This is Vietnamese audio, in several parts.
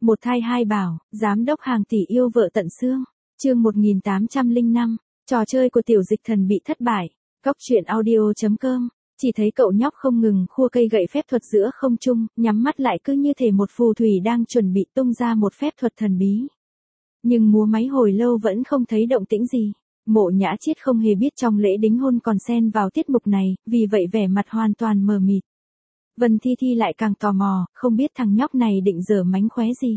Một thai hai bảo, giám đốc hàng tỷ yêu vợ tận xương. Chương 1805, trò chơi của tiểu dịch thần bị thất bại. Góc truyện audio.com. Chỉ thấy cậu nhóc không ngừng khua cây gậy phép thuật giữa không trung, nhắm mắt lại cứ như thể một phù thủy đang chuẩn bị tung ra một phép thuật thần bí. Nhưng múa máy hồi lâu vẫn không thấy động tĩnh gì. Mộ Nhã Chiết không hề biết trong lễ đính hôn còn xen vào tiết mục này, vì vậy vẻ mặt hoàn toàn mờ mịt. Vân Thi Thi lại càng tò mò, không biết thằng nhóc này định giở mánh khóe gì.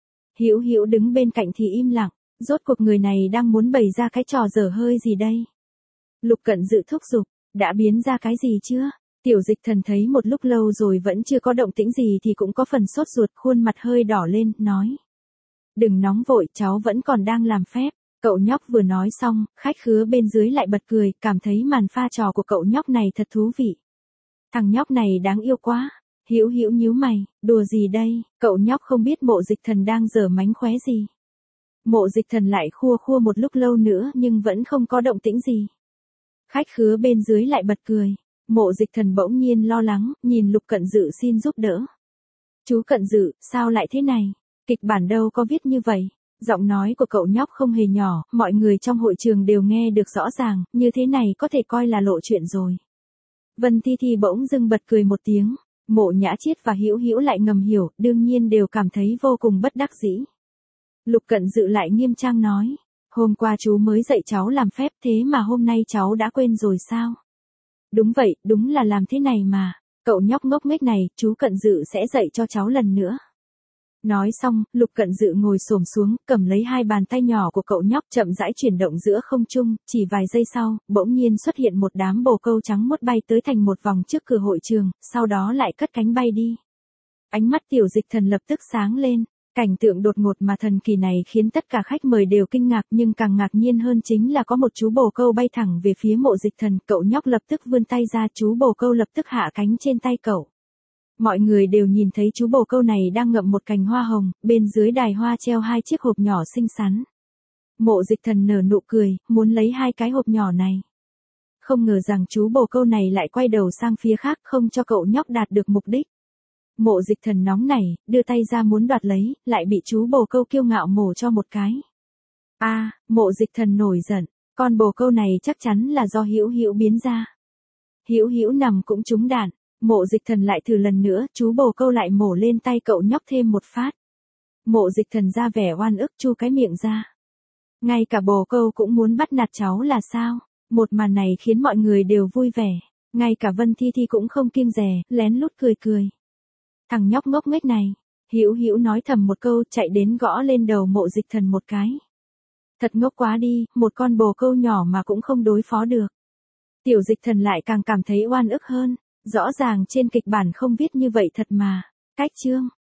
Hữu Hữu đứng bên cạnh thì im lặng, rốt cuộc người này đang muốn bày ra cái trò dở hơi gì đây? Lục Cận Dự thúc giục, đã biến ra cái gì chưa? Tiểu dịch thần thấy một lúc lâu rồi vẫn chưa có động tĩnh gì thì cũng có phần sốt ruột, khuôn mặt hơi đỏ lên, nói. Đừng nóng vội, cháu vẫn còn đang làm phép. Cậu nhóc vừa nói xong, khách khứa bên dưới lại bật cười, cảm thấy màn pha trò của cậu nhóc này thật thú vị. Thằng nhóc này đáng yêu quá. Hữu Hữu nhíu mày, đùa gì đây? Cậu nhóc không biết Mộ Dịch Thần đang giở mánh khóe gì. Mộ Dịch Thần lại khua một lúc lâu nữa nhưng vẫn không có động tĩnh gì. Khách khứa bên dưới lại bật cười. Mộ Dịch Thần bỗng nhiên lo lắng, nhìn Lục Cận Dự xin giúp đỡ. Chú Cận Dự, sao lại thế này? Kịch bản đâu có viết như vậy. Giọng nói của cậu nhóc không hề nhỏ, mọi người trong hội trường đều nghe được rõ ràng, như thế này có thể coi là lộ chuyện rồi. Vân Thi Thi bỗng dưng bật cười một tiếng. Mộ Nhã Chiết và Hữu Hữu lại ngầm hiểu, đương nhiên đều cảm thấy vô cùng bất đắc dĩ. Lục Cận Dự lại nghiêm trang nói, hôm qua chú mới dạy cháu làm phép thế mà hôm nay cháu đã quên rồi sao? Đúng vậy, đúng là làm thế này mà. Cậu nhóc ngốc nghếch này, chú Cận Dự sẽ dạy cho cháu lần nữa. Nói xong, Lục Cận Dự ngồi xổm xuống, cầm lấy hai bàn tay nhỏ của cậu nhóc chậm rãi chuyển động giữa không trung, chỉ vài giây sau, bỗng nhiên xuất hiện một đám bồ câu trắng muốt bay tới thành một vòng trước cửa hội trường, sau đó lại cất cánh bay đi. Ánh mắt tiểu dịch thần lập tức sáng lên, cảnh tượng đột ngột mà thần kỳ này khiến tất cả khách mời đều kinh ngạc, nhưng càng ngạc nhiên hơn chính là có một chú bồ câu bay thẳng về phía Mộ Dịch Thần, cậu nhóc lập tức vươn tay ra, chú bồ câu lập tức hạ cánh trên tay cậu. Mọi người đều nhìn thấy chú bồ câu này đang ngậm một cành hoa hồng, bên dưới đài hoa treo hai chiếc hộp nhỏ xinh xắn. Mộ Dịch Thần nở nụ cười, muốn lấy hai cái hộp nhỏ này. Không ngờ rằng chú bồ câu này lại quay đầu sang phía khác, không cho cậu nhóc đạt được mục đích. Mộ Dịch Thần nóng nảy, đưa tay ra muốn đoạt lấy, lại bị chú bồ câu kiêu ngạo mổ cho một cái. Mộ Dịch Thần nổi giận, con bồ câu này chắc chắn là do Hữu Hữu biến ra. Hữu Hữu nằm cũng trúng đạn. Mộ Dịch Thần lại thử lần nữa, chú bồ câu lại mổ lên tay cậu nhóc thêm một phát. Mộ Dịch Thần ra vẻ oan ức, chu cái miệng ra. Ngay cả bồ câu cũng muốn bắt nạt cháu là sao? Một màn này khiến mọi người đều vui vẻ. Ngay cả Vân Thi Thi cũng không kiêng dè, lén lút cười. Thằng nhóc ngốc nghếch này. Hữu Hữu nói thầm một câu, chạy đến gõ lên đầu Mộ Dịch Thần một cái. Thật ngốc quá đi, một con bồ câu nhỏ mà cũng không đối phó được. Tiểu Dịch Thần lại càng cảm thấy oan ức hơn. Rõ ràng trên kịch bản không viết như vậy thật mà. Cách chương.